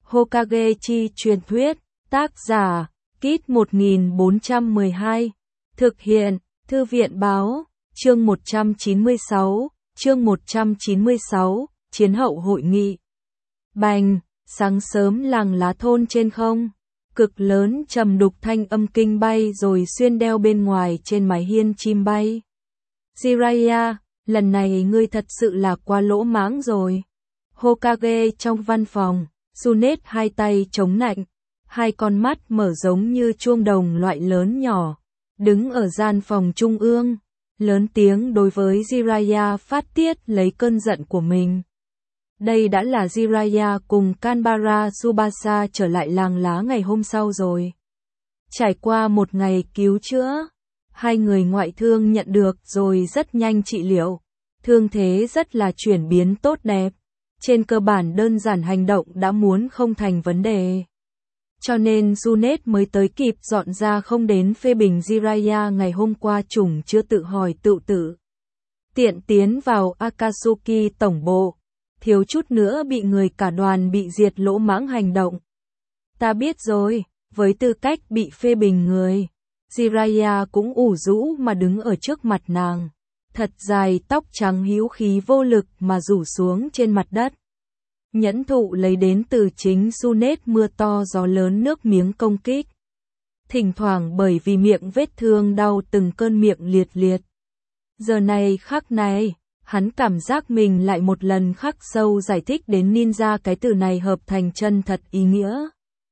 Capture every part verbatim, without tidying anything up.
Hokage chi truyền thuyết, tác giả, Kit một nghìn bốn trăm mười hai, thực hiện, Thư viện báo, chương một trăm chín mươi sáu, chương một trăm chín mươi sáu, chiến hậu hội nghị. Bành, sáng sớm làng lá thôn trên không, cực lớn trầm đục thanh âm kinh bay rồi xuyên đeo bên ngoài trên mái hiên chim bay. Jiraiya, lần này ngươi thật sự là quá lỗ mãng rồi. Hokage trong văn phòng, Tsunade hai tay chống nạnh, hai con mắt mở giống như chuông đồng loại lớn nhỏ, đứng ở gian phòng trung ương, lớn tiếng đối với Jiraiya phát tiết lấy cơn giận của mình. Đây đã là Jiraiya cùng Kanbara Tsubasa trở lại làng lá ngày hôm sau rồi. Trải qua một ngày cứu chữa, hai người ngoại thương nhận được rồi rất nhanh trị liệu, thương thế rất là chuyển biến tốt đẹp. Trên cơ bản đơn giản hành động đã muốn không thành vấn đề. Cho nên Tsunade mới tới kịp dọn ra không đến phê bình Jiraiya ngày hôm qua trùng chưa tự hỏi tự tử. Tiện tiến vào Akatsuki tổng bộ, thiếu chút nữa bị người cả đoàn bị diệt lỗ mãng hành động. Ta biết rồi, với tư cách bị phê bình người, Jiraiya cũng ủ rũ mà đứng ở trước mặt nàng. Thật dài tóc trắng hữu khí vô lực mà rủ xuống trên mặt đất. Nhẫn thụ lấy đến từ chính Tsunade mưa to gió lớn nước miếng công kích. Thỉnh thoảng bởi vì miệng vết thương đau từng cơn miệng liệt liệt. Giờ này khắc này, hắn cảm giác mình lại một lần khắc sâu giải thích đến ninja cái từ này hợp thành chân thật ý nghĩa.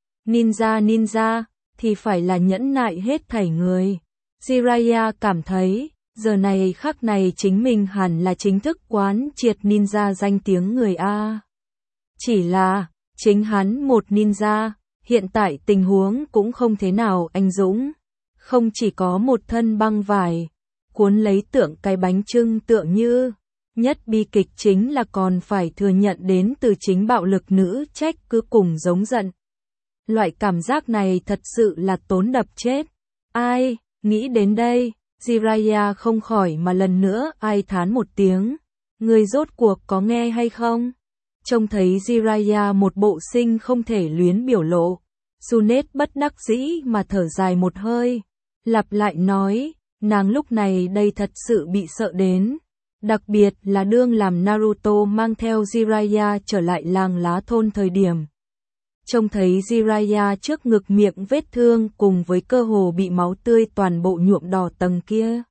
Ninja ninja, thì phải là nhẫn nại hết thảy người. Jiraiya cảm thấy, giờ này khắc này chính mình hẳn là chính thức quán triệt ninja danh tiếng người A. Chỉ là, chính hắn một ninja, hiện tại tình huống cũng không thế nào anh dũng. Không chỉ có một thân băng vải, cuốn lấy tượng cái bánh trưng tượng như, nhất bi kịch chính là còn phải thừa nhận đến từ chính bạo lực nữ trách cứ cùng giống giận. Loại cảm giác này thật sự là tốn đập chết. Ai, nghĩ đến đây, Jiraiya không khỏi mà lần nữa ai thán một tiếng. Người rốt cuộc có nghe hay không? Trông thấy Jiraiya một bộ sinh không thể luyến biểu lộ. Tsunade bất đắc dĩ mà thở dài một hơi. Lặp lại nói, nàng lúc này đây thật sự bị sợ đến. Đặc biệt là đương làm Naruto mang theo Jiraiya trở lại làng lá thôn thời điểm. Trông thấy Jiraiya trước ngực miệng vết thương cùng với cơ hồ bị máu tươi toàn bộ nhuộm đỏ tầng kia.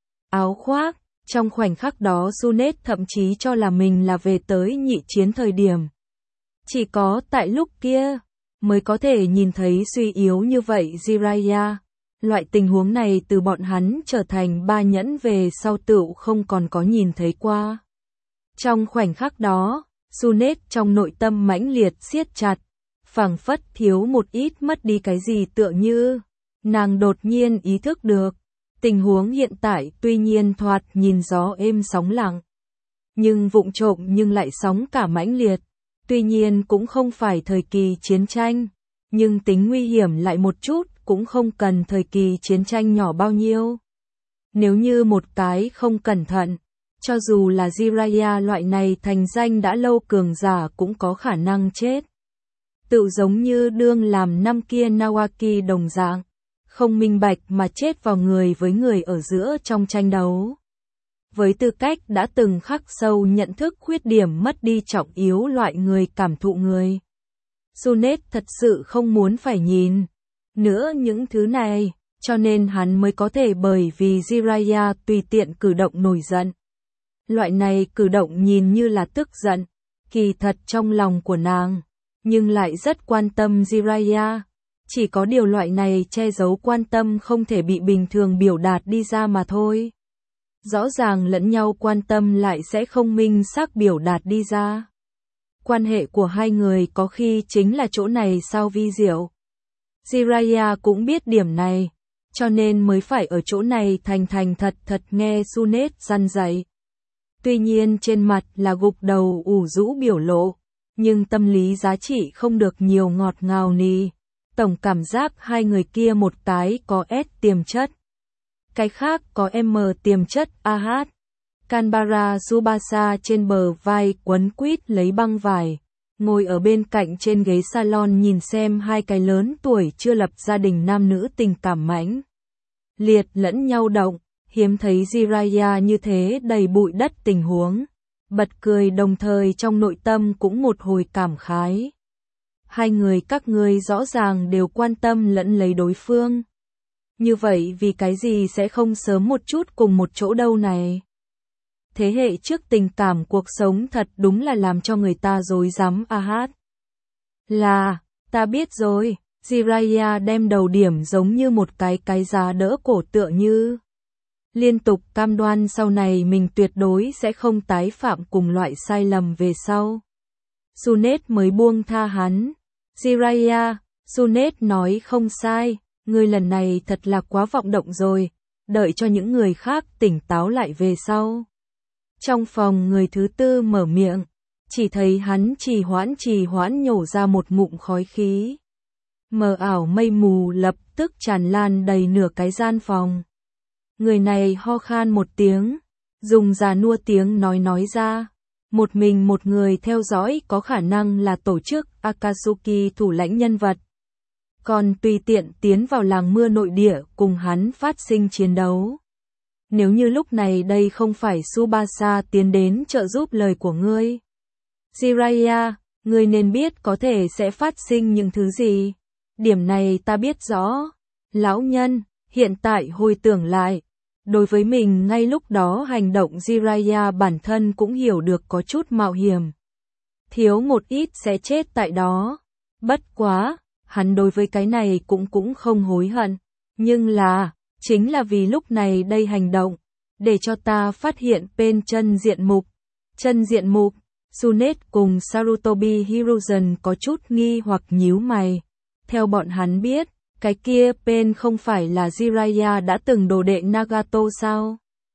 Áo khoác, trong khoảnh khắc đó Tsunade thậm chí cho là mình là về tới nhị chiến thời điểm. Chỉ có tại lúc kia, mới có thể nhìn thấy suy yếu như vậy Jiraiya. Loại tình huống này từ bọn hắn trở thành ba nhẫn về sau tựu không còn có nhìn thấy qua. Trong khoảnh khắc đó, Tsunade trong nội tâm mãnh liệt siết chặt. Phảng phất thiếu một ít mất đi cái gì tựa như, nàng đột nhiên ý thức được, tình huống hiện tại tuy nhiên thoạt nhìn gió êm sóng lặng, nhưng vụng trộm nhưng lại sóng cả mãnh liệt, tuy nhiên cũng không phải thời kỳ chiến tranh, nhưng tính nguy hiểm lại một chút cũng không cần thời kỳ chiến tranh nhỏ bao nhiêu. Nếu như một cái không cẩn thận, cho dù là Jiraiya loại này thành danh đã lâu cường giả cũng có khả năng chết. Tự giống như đương làm năm kia Nawaki đồng dạng, không minh bạch mà chết vào người với người ở giữa trong tranh đấu. Với tư cách đã từng khắc sâu nhận thức khuyết điểm mất đi trọng yếu loại người cảm thụ người. Tsunade thật sự không muốn phải nhìn nữa những thứ này, cho nên hắn mới có thể bởi vì Jiraiya tùy tiện cử động nổi giận. Loại này cử động nhìn như là tức giận, kỳ thật trong lòng của nàng. Nhưng lại rất quan tâm Jiraiya. Chỉ có điều loại này che giấu quan tâm không thể bị bình thường biểu đạt đi ra mà thôi. Rõ ràng lẫn nhau quan tâm lại sẽ không minh xác biểu đạt đi ra. Quan hệ của hai người có khi chính là chỗ này sao vi diệu. Jiraiya cũng biết điểm này, cho nên mới phải ở chỗ này thành thành thật thật nghe Tsunade răn dạy. Tuy nhiên trên mặt là gục đầu ủ rũ biểu lộ. Nhưng tâm lý giá trị không được nhiều ngọt ngào nì. Tổng cảm giác hai người kia một cái có S tiềm chất. Cái khác có M tiềm chất a hát. Kanbara Tsubasa trên bờ vai quấn quýt lấy băng vải. ngồi ở bên cạnh trên ghế salon nhìn xem hai cái lớn tuổi chưa lập gia đình nam nữ tình cảm mãnh liệt lẫn nhau động, hiếm thấy Jiraiya như thế đầy bụi đất tình huống, bật cười đồng thời trong nội tâm cũng một hồi cảm khái. Hai người các ngươi rõ ràng đều quan tâm lẫn lấy đối phương. Như vậy vì cái gì sẽ không sớm một chút cùng một chỗ đâu này? Thế hệ trước tình cảm cuộc sống thật đúng là làm cho người ta rối rắm a hát. Là, ta biết rồi, Jiraiya đem đầu điểm giống như một cái cái giá đỡ cổ tựa như. Liên tục cam đoan sau này mình tuyệt đối sẽ không tái phạm cùng loại sai lầm về sau. Sunet mới buông tha hắn. Jiraiya, Sunet nói không sai, ngươi lần này thật là quá vọng động rồi, đợi cho những người khác tỉnh táo lại về sau. Trong phòng người thứ tư mở miệng, chỉ thấy hắn trì hoãn trì hoãn nhổ ra một ngụm khói khí. Mờ ảo mây mù lập tức tràn lan đầy nửa cái gian phòng. Người này ho khan một tiếng, dùng già nua tiếng nói nói ra. Một mình một người theo dõi có khả năng là tổ chức Akatsuki thủ lãnh nhân vật. Còn tùy tiện tiến vào làng mưa nội địa cùng hắn phát sinh chiến đấu. Nếu như lúc này đây không phải Tsubasa tiến đến trợ giúp lời của ngươi. Jiraiya, ngươi nên biết có thể sẽ phát sinh những thứ gì. Điểm này ta biết rõ. Lão nhân, hiện tại hồi tưởng lại. Đối với mình ngay lúc đó hành động Jiraiya bản thân cũng hiểu được có chút mạo hiểm. Thiếu một ít sẽ chết tại đó. Bất quá, hắn đối với cái này cũng cũng không hối hận. Nhưng là, chính là vì lúc này đây hành động, để cho ta phát hiện bên chân diện mục. Chân diện mục, Sunet cùng Sarutobi Hiruzen có chút nghi hoặc nhíu mày. Theo bọn hắn biết, cái kia bên không phải là Jiraiya đã từng đồ đệ Nagato sao?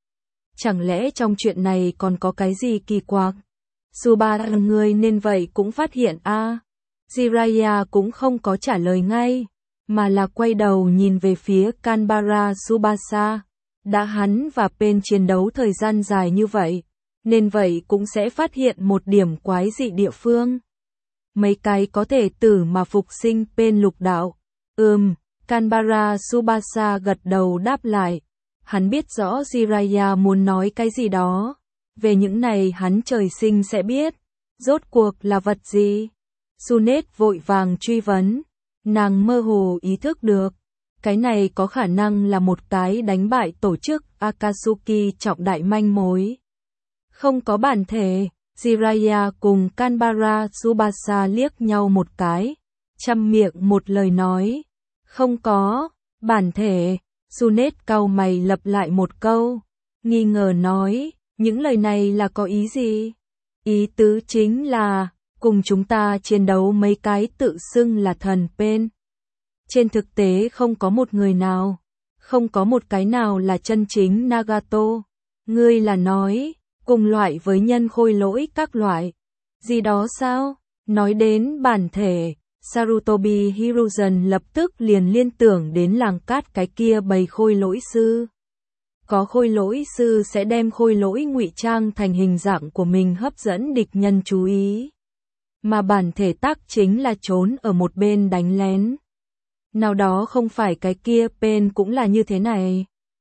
Chẳng lẽ trong chuyện này còn có cái gì kỳ quặc? Tsubasa người nên vậy cũng phát hiện a. À. Jiraiya cũng không có trả lời ngay, mà là quay đầu nhìn về phía Kanbara Tsubasa. Đã hắn và bên chiến đấu thời gian dài như vậy, nên vậy cũng sẽ phát hiện một điểm quái dị địa phương. Mấy cái có thể tử mà phục sinh bên lục đạo. Ừm, Kanbara Tsubasa gật đầu đáp lại. Hắn biết rõ Jiraiya muốn nói cái gì đó. Về những này hắn trời sinh sẽ biết. Rốt cuộc là vật gì? Sunet vội vàng truy vấn. Nàng mơ hồ ý thức được. Cái này có khả năng là một cái đánh bại tổ chức Akatsuki trọng đại manh mối. Không có bản thể, Jiraiya cùng Kanbara Tsubasa liếc nhau một cái. Chăm miệng một lời nói. Không có, bản thể. Sunet cau mày lặp lại một câu. Nghi ngờ nói, những lời này là có ý gì? Ý tứ chính là, cùng chúng ta chiến đấu mấy cái tự xưng là thần bên. Trên thực tế không có một người nào, không có một cái nào là chân chính Nagato. Ngươi là nói, cùng loại với nhân khôi lỗi các loại. Gì đó sao? Nói đến bản thể, Sarutobi Hiruzen lập tức liền liên tưởng đến làng cát cái kia bầy khôi lỗi sư. Có khôi lỗi sư sẽ đem khôi lỗi ngụy trang thành hình dạng của mình hấp dẫn địch nhân chú ý. Mà bản thể tác chính là trốn ở một bên đánh lén. Nào đó không phải cái kia bên cũng là như thế này.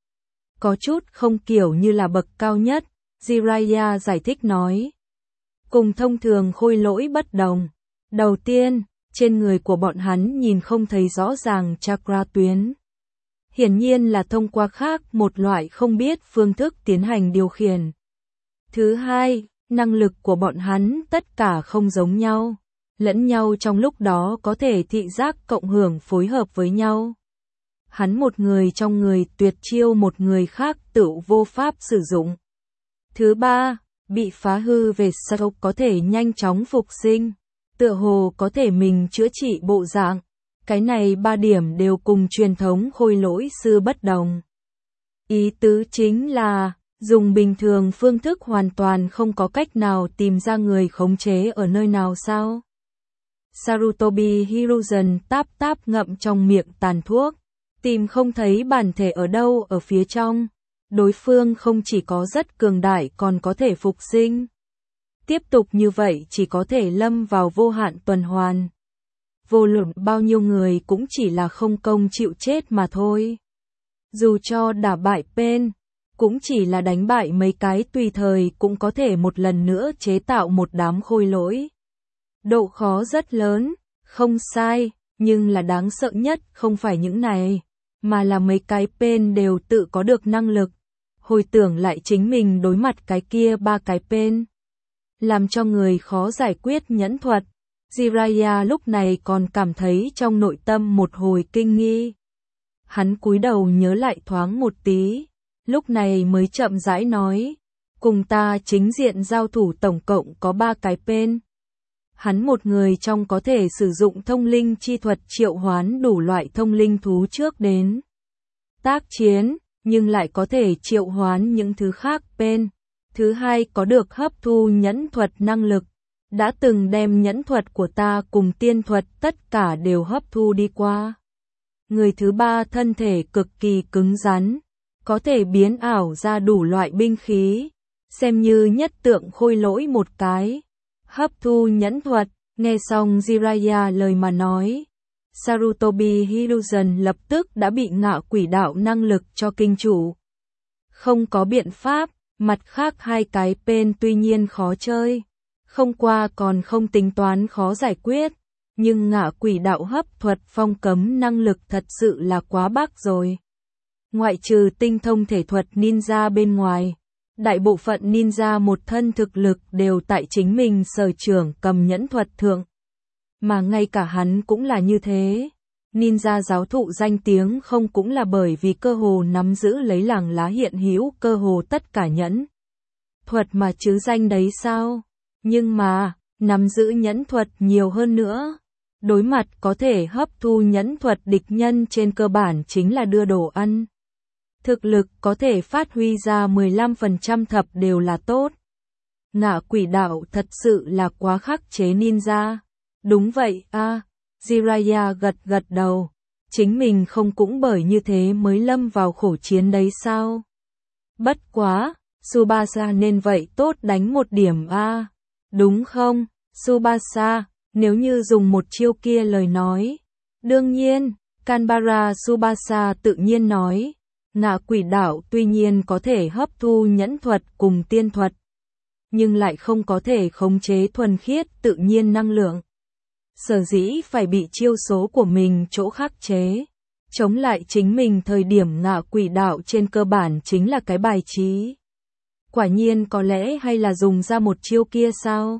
Có chút không kiểu như là bậc cao nhất, Jiraiya giải thích nói. Cùng thông thường khôi lỗi bất đồng. Đầu tiên, trên người của bọn hắn nhìn không thấy rõ ràng chakra tuyến. Hiển nhiên là thông qua khác một loại không biết phương thức tiến hành điều khiển. Thứ hai, năng lực của bọn hắn tất cả không giống nhau. Lẫn nhau trong lúc đó có thể thị giác cộng hưởng phối hợp với nhau. Hắn một người trong người tuyệt chiêu một người khác tự vô pháp sử dụng. Thứ ba, bị phá hư về sau có thể nhanh chóng phục sinh. Tựa hồ có thể mình chữa trị bộ dạng. Cái này ba điểm đều cùng truyền thống khôi lỗi sư bất đồng. Ý tứ chính là, dùng bình thường phương thức hoàn toàn không có cách nào tìm ra người khống chế ở nơi nào sao? Sarutobi Hiruzen táp táp ngậm trong miệng tàn thuốc, tìm không thấy bản thể ở đâu ở phía trong. Đối phương không chỉ có rất cường đại còn có thể phục sinh. Tiếp tục như vậy chỉ có thể lâm vào vô hạn tuần hoàn. Vô luận bao nhiêu người cũng chỉ là không công chịu chết mà thôi. Dù cho đả bại Pain, cũng chỉ là đánh bại mấy cái tùy thời cũng có thể một lần nữa chế tạo một đám khôi lỗi. Độ khó rất lớn, không sai, nhưng là đáng sợ nhất không phải những này, mà là mấy cái Pain đều tự có được năng lực. Hồi tưởng lại chính mình đối mặt cái kia ba cái Pain, làm cho người khó giải quyết nhẫn thuật. Jiraiya lúc này còn cảm thấy trong nội tâm một hồi kinh nghi. Hắn cúi đầu nhớ lại thoáng một tí, lúc này mới chậm rãi nói, cùng ta chính diện giao thủ tổng cộng có ba cái Pain. Hắn một người trong có thể sử dụng thông linh chi thuật triệu hoán đủ loại thông linh thú trước đến tác chiến, nhưng lại có thể triệu hoán những thứ khác Pain. Thứ hai có được hấp thu nhẫn thuật năng lực, đã từng đem nhẫn thuật của ta cùng tiên thuật tất cả đều hấp thu đi qua. Người thứ ba thân thể cực kỳ cứng rắn, có thể biến ảo ra đủ loại binh khí, xem như nhất tượng khôi lỗi một cái. Hấp thu nhẫn thuật, nghe xong Jiraiya lời mà nói, Sarutobi Hiruzen lập tức đã bị ngạ quỷ đạo năng lực cho kinh chủ. Không có biện pháp, mặt khác hai cái Pain tuy nhiên khó chơi, không qua còn không tính toán khó giải quyết, nhưng ngạ quỷ đạo hấp thuật phong cấm năng lực thật sự là quá bác rồi. Ngoại trừ tinh thông thể thuật ninja bên ngoài, đại bộ phận ninja một thân thực lực đều tại chính mình sở trường cầm nhẫn thuật thượng. Mà ngay cả hắn cũng là như thế. Ninja giáo thụ danh tiếng không cũng là bởi vì cơ hồ nắm giữ lấy làng lá hiện hữu cơ hồ tất cả nhẫn thuật mà chứ danh đấy sao? Nhưng mà, nắm giữ nhẫn thuật nhiều hơn nữa. Đối mặt có thể hấp thu nhẫn thuật địch nhân trên cơ bản chính là đưa đồ ăn. Thực lực có thể phát huy ra mười lăm phần trăm thập đều là tốt. Ngạ quỷ đạo thật sự là quá khắc chế ninja. Đúng vậy a, à, Jiraiya gật gật đầu. Chính mình không cũng bởi như thế mới lâm vào khổ chiến đấy sao? Bất quá, Tsubasa nên vậy tốt đánh một điểm a, à. Đúng không, Tsubasa, nếu như dùng một chiêu kia lời nói. Đương nhiên, Kanbara Tsubasa tự nhiên nói, ngạ quỷ đạo tuy nhiên có thể hấp thu nhẫn thuật cùng tiên thuật, nhưng lại không có thể khống chế thuần khiết tự nhiên năng lượng. Sở dĩ phải bị chiêu số của mình chỗ khắc chế, chống lại chính mình thời điểm ngạ quỷ đạo trên cơ bản chính là cái bài trí. Quả nhiên có lẽ hay là dùng ra một chiêu kia sao?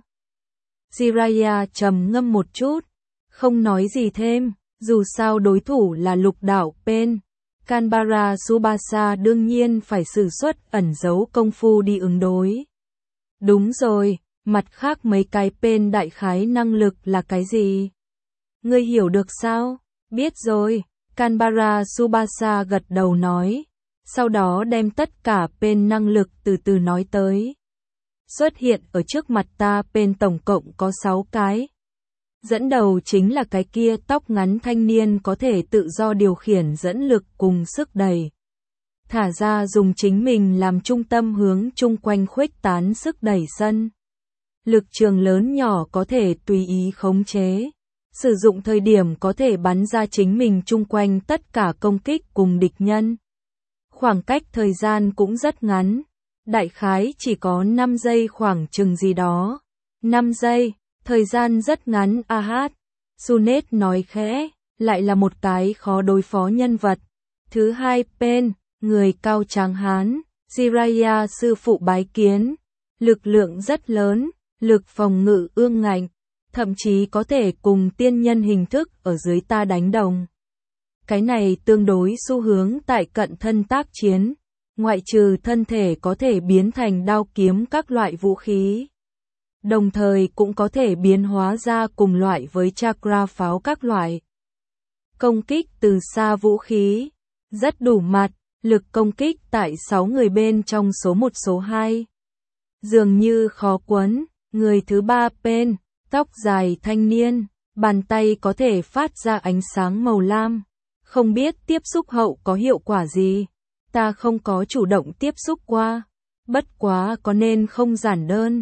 Jiraiya trầm ngâm một chút, không nói gì thêm, dù sao đối thủ là lục đạo Pain. Kanbara Tsubasa đương nhiên phải sử xuất ẩn giấu công phu đi ứng đối. Đúng rồi, mặt khác mấy cái Pain đại khái năng lực là cái gì? Ngươi hiểu được sao? Biết rồi, Kanbara Tsubasa gật đầu nói, sau đó đem tất cả Pain năng lực từ từ nói tới. Xuất hiện ở trước mặt ta Pain tổng cộng có sáu cái. Dẫn đầu chính là cái kia tóc ngắn thanh niên có thể tự do điều khiển dẫn lực cùng sức đẩy. Thả ra dùng chính mình làm trung tâm hướng chung quanh khuếch tán sức đẩy sân. Lực trường lớn nhỏ có thể tùy ý khống chế. Sử dụng thời điểm có thể bắn ra chính mình chung quanh tất cả công kích cùng địch nhân. Khoảng cách thời gian cũng rất ngắn. Đại khái chỉ có năm giây khoảng chừng gì đó. năm giây. Thời gian rất ngắn a hát. Sunet nói khẽ, lại là một cái khó đối phó nhân vật. Thứ hai Pain, người cao tráng hán, Jiraiya sư phụ bái kiến. Lực lượng rất lớn, lực phòng ngự ương ngạnh, thậm chí có thể cùng tiên nhân hình thức ở dưới ta đánh đồng. Cái này tương đối xu hướng tại cận thân tác chiến, ngoại trừ thân thể có thể biến thành đao kiếm các loại vũ khí. Đồng thời cũng có thể biến hóa ra cùng loại với chakra pháo các loại. Công kích từ xa vũ khí, rất đủ mặt, lực công kích tại sáu người bên trong số một số hai. Dường như khó quấn, người thứ ba Pain, tóc dài thanh niên, bàn tay có thể phát ra ánh sáng màu lam. Không biết tiếp xúc hậu có hiệu quả gì, ta không có chủ động tiếp xúc qua, bất quá có nên không giản đơn.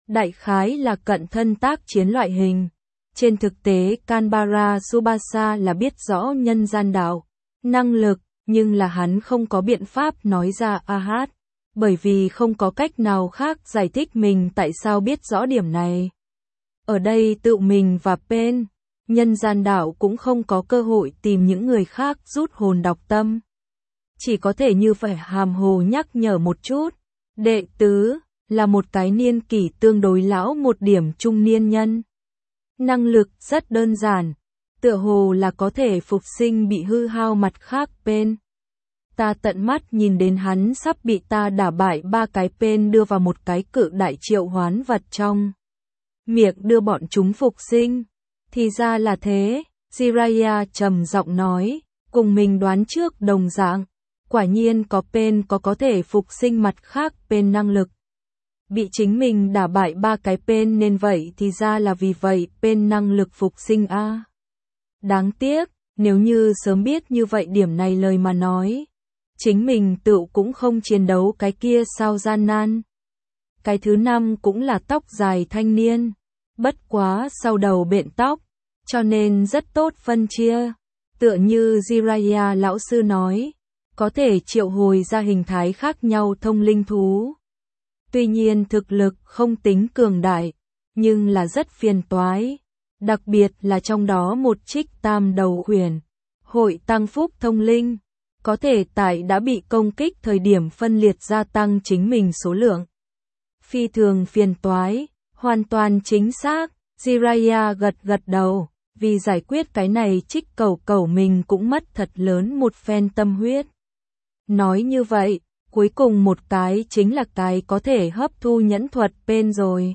đại khái là cận thân tác chiến loại hình. Trên thực tế Canberra Tsubasa là biết rõ nhân gian đạo, năng lực, nhưng là hắn không có biện pháp nói ra a hát, bởi vì không có cách nào khác giải thích mình tại sao biết rõ điểm này. Ở đây tự mình và Pen, nhân gian đạo cũng không có cơ hội tìm những người khác rút hồn đọc tâm. Chỉ có thể như phải hàm hồ nhắc nhở một chút. Đệ tứ là một cái niên kỷ tương đối lão một điểm trung niên nhân. Năng lực rất đơn giản, tựa hồ là có thể phục sinh bị hư hao mặt khác Pen. Ta tận mắt nhìn đến hắn sắp bị ta đả bại ba cái Pen đưa vào một cái cự đại triệu hoán vật trong miệng đưa bọn chúng phục sinh. Thì ra là thế, Jiraiya trầm giọng nói, cùng mình đoán trước đồng dạng. Quả nhiên có Pen có có thể phục sinh mặt khác Pen năng lực. Bị chính mình đả bại ba cái Pen nên vậy thì ra là vì vậy Pen năng lực phục sinh a. À. Đáng tiếc, nếu như sớm biết như vậy điểm này lời mà nói, chính mình tự cũng không chiến đấu cái kia sao gian nan. Cái thứ năm cũng là tóc dài thanh niên, bất quá sau đầu bện tóc, cho nên rất tốt phân chia. Tựa như Jiraiya lão sư nói, có thể triệu hồi ra hình thái khác nhau thông linh thú. Tuy nhiên thực lực không tính cường đại, nhưng là rất phiền toái. Đặc biệt là trong đó một trích tam đầu huyền, hội tăng phúc thông linh, có thể tại đã bị công kích thời điểm phân liệt gia tăng chính mình số lượng. Phi thường phiền toái, hoàn toàn chính xác, Jiraiya gật gật đầu, vì giải quyết cái này trích cầu cầu mình cũng mất thật lớn một phen tâm huyết. Nói như vậy, cuối cùng một cái chính là cái có thể hấp thu nhẫn thuật Pen rồi.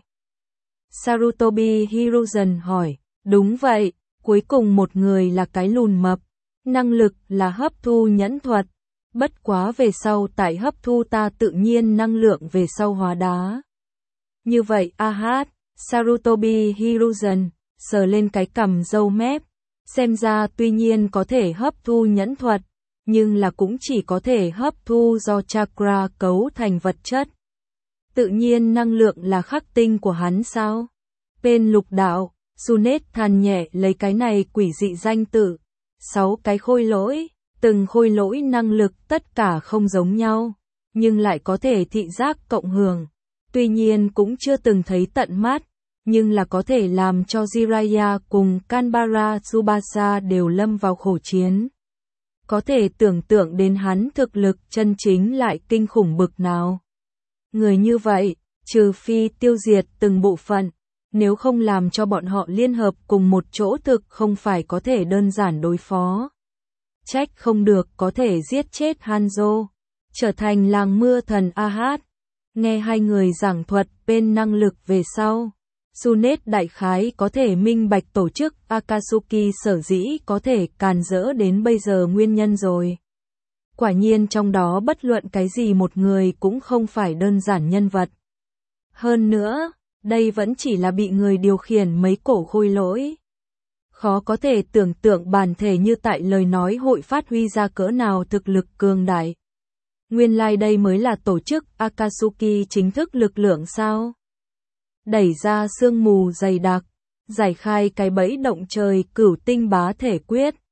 Sarutobi Hiruzen hỏi, đúng vậy, cuối cùng một người là cái lùn mập, năng lực là hấp thu nhẫn thuật, bất quá về sau tại hấp thu ta tự nhiên năng lượng về sau hóa đá. Như vậy a hát, Sarutobi Hiruzen, sờ lên cái cằm râu mép, xem ra tuy nhiên có thể hấp thu nhẫn thuật, nhưng là cũng chỉ có thể hấp thu do chakra cấu thành vật chất. Tự nhiên năng lượng là khắc tinh của hắn sao? Pen lục đạo, Sunet than nhẹ lấy cái này quỷ dị danh tự. Sáu cái khôi lỗi, từng khôi lỗi năng lực tất cả không giống nhau, nhưng lại có thể thị giác cộng hưởng. Tuy nhiên cũng chưa từng thấy tận mắt, nhưng là có thể làm cho Jiraiya cùng Canberra Tsubasa đều lâm vào khổ chiến. Có thể tưởng tượng đến hắn thực lực chân chính lại kinh khủng bực nào. Người như vậy, trừ phi tiêu diệt từng bộ phận, nếu không làm cho bọn họ liên hợp cùng một chỗ thực không phải có thể đơn giản đối phó. Trách không được có thể giết chết Hanzo, trở thành làng mưa thần a hát. Nghe hai người giảng thuật bên năng lực về sau, Sunet đại khái có thể minh bạch tổ chức Akatsuki sở dĩ có thể càn rỡ đến bây giờ nguyên nhân rồi. Quả nhiên trong đó bất luận cái gì một người cũng không phải đơn giản nhân vật. Hơn nữa, đây vẫn chỉ là bị người điều khiển mấy cổ khôi lỗi. Khó có thể tưởng tượng bản thể như tại lời nói hội phát huy ra cỡ nào thực lực cường đại. Nguyên lai like đây mới là tổ chức Akatsuki chính thức lực lượng sao? Đẩy ra sương mù dày đặc, giải khai cái bẫy động trời cửu tinh bá thể quyết,